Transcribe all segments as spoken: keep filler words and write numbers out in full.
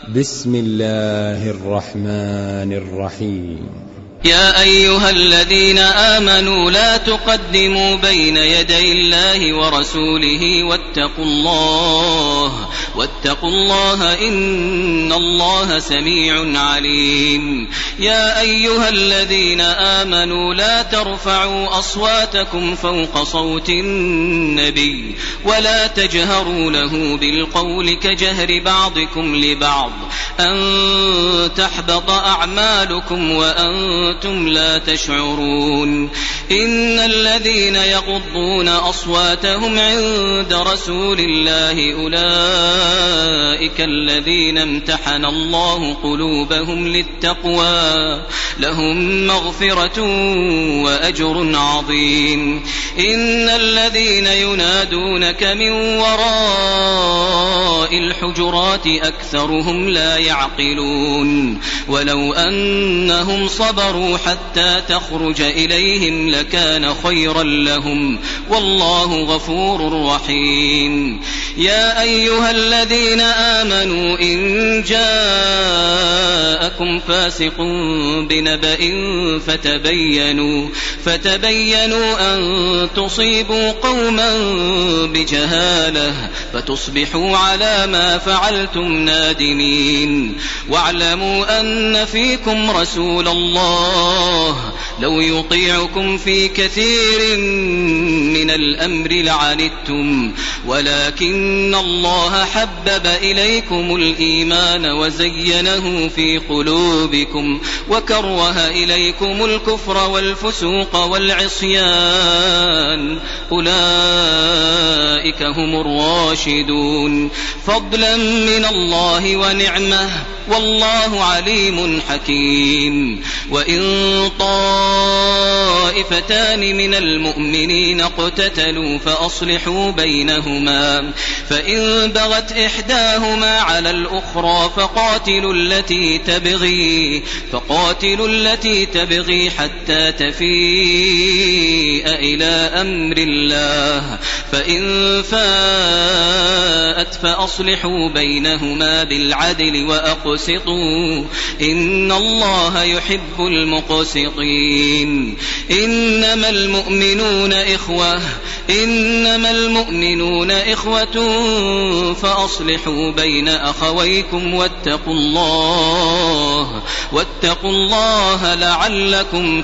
بسم الله الرحمن الرحيم. يا أيها الذين آمنوا لا تقدموا بين يدي الله ورسوله واتقوا الله واتقوا الله إن الله سميع عليم. يا أيها الذين آمنوا لا ترفعوا أصواتكم فوق صوت النبي ولا تجهروا له بالقول كجهر بعضكم لبعض أن تحبط أعمالكم وأنتم أنتم لا تشعرون. إن الذين يغضون أصواتهم عند رسول الله أولئك الذين امتحن الله قلوبهم للتقوى لهم مغفرة وأجر عظيم. إن الذين ينادونك من وراء الحجرات أكثرهم لا يعقلون. ولو أنهم صبروا حتى تخرج إليهم لكان خيرا لهم والله غفور رحيم. يا أيها الذين آمنوا إن جاءكم فاسق بنبأ فتبينوا فتبينوا أن تصيبوا قوما بجهالة فتصبحوا على ما فعلتم نادمين. واعلموا أن فيكم رسول الله لو يطيعكم في كثير من الأمر لعنتم ولكن الله حبب إليكم الإيمان وزينه في قلوبكم وكره إليكم الكفر والفسوق والعصيان أولئك هم الراشدون فضلا من الله ونعمه والله عليم حكيم. وإن طائفتان من المؤمنين اقتتلوا فأصلحوا بينهما فإن بغت إحداهما على الأخرى فقاتلوا التي تبغي فقاتلوا التي تبغي حتى تفيء إلى أمر الله فإن فاءت فأصلحوا بينهما بالعدل وأقسطوا إن الله يحب المقسطين. إنما المؤمنون إخوة إنما المؤمنون إخوة فأصلحوا بين أخويكم واتقوا الله واتقوا الله لعلكم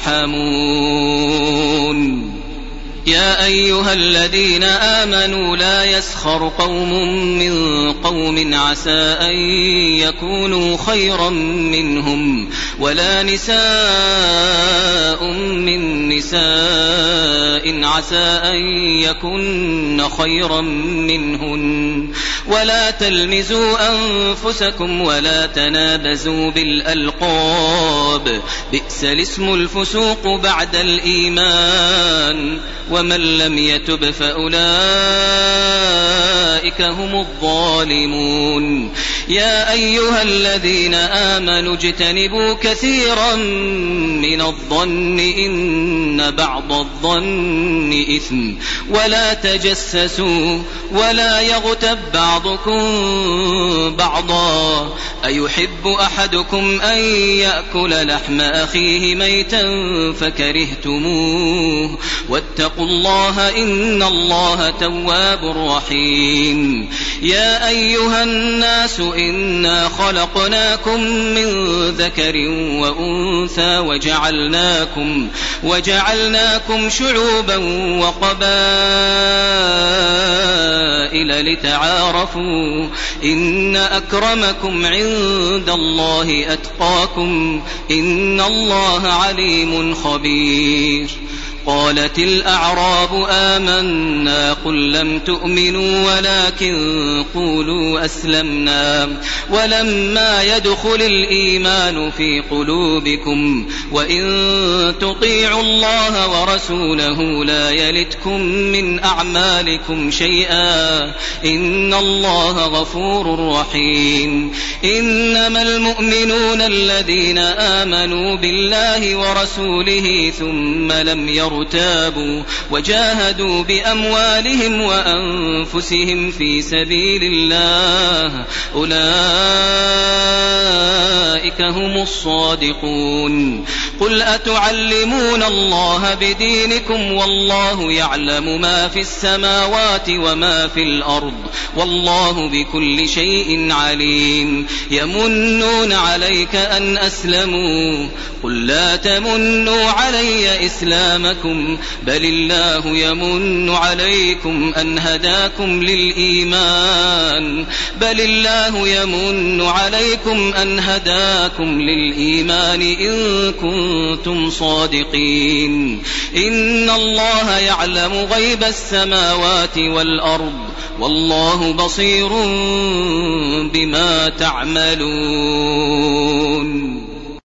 ترحمون. يا أيها الذين آمنوا لا يسخر قوم من قوم عسى أن يكونوا خيرا منهم ولا نساء من نساء عسى أن يكن خيرا منهن ولا تلمزوا أنفسكم ولا تنابزوا بالألقاب بئس الاسم الفسوق بعد الإيمان ومن لم يتب فأولئك هم الظالمون. يا أيها الذين آمنوا اجتنبوا كثيرا من الظن إن بعض الظن إثم ولا تجسسوا ولا يغتب بعضكم بعضا أيحب أحدكم أن يأكل لحم أخيه ميتا فكرهتموه واتقوا الله إن الله تواب رحيم. يا أيها الناس إنا خلقناكم من ذكر وأنثى وجعلناكم وجعلناكم شعوبا وقبائل لتعارفوا إن أكرمكم عند الله أتقاكم إن الله عليم خبير. قالت الأعراب آمنا قل لم تؤمنوا ولكن قولوا أسلمنا ولما يدخل الإيمان في قلوبكم وإن تطيعوا الله ورسوله لا يلتكم من أعمالكم شيئا إن الله غفور رحيم. إنما المؤمنون الذين آمنوا بالله ورسوله ثم لم يرتابوا وارتابوا وجاهدوا بأموالهم وأنفسهم في سبيل الله أولئك هم الصادقون. قل أتعلمون الله بدينكم والله يعلم ما في السماوات وما في الأرض والله بكل شيء عليم. يمنون عليك أن أسلموا قل لا تمنوا علي إسلامكم بل الله يمن عليكم أن هداكم للإيمان بل الله يمن عليكم أن هداكم للإيمان إن كنتم صادقين. إن الله يعلم غيب السماوات والأرض والله بصير بما تعملون.